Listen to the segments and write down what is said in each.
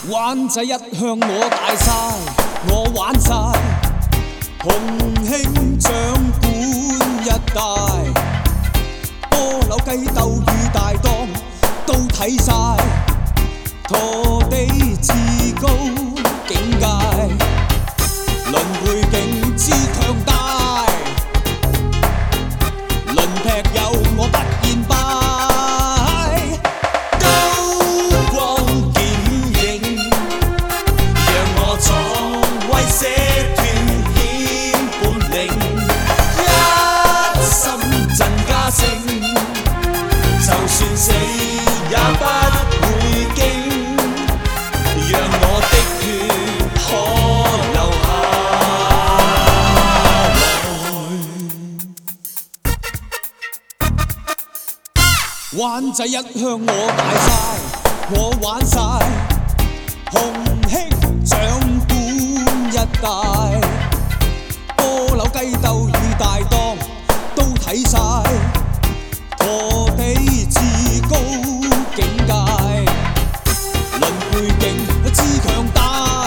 灣仔一向我大晒，我玩晒，洪興掌管一帶，波樓雞鬥與大檔都睇晒，陀地至高境界，論背景之強大，論劈友我不言敗。就算死也不會驚，讓我的血可流下來。灣仔一向我大晒，我玩晒，洪興掌管一帶，波樓雞鬥與大檔都睇晒。陀地至高境界，論背景之強大，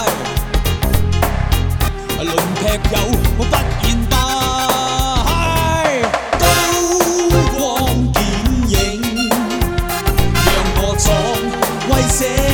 論劈友我不言敗。高光顯影，讓我闖威些。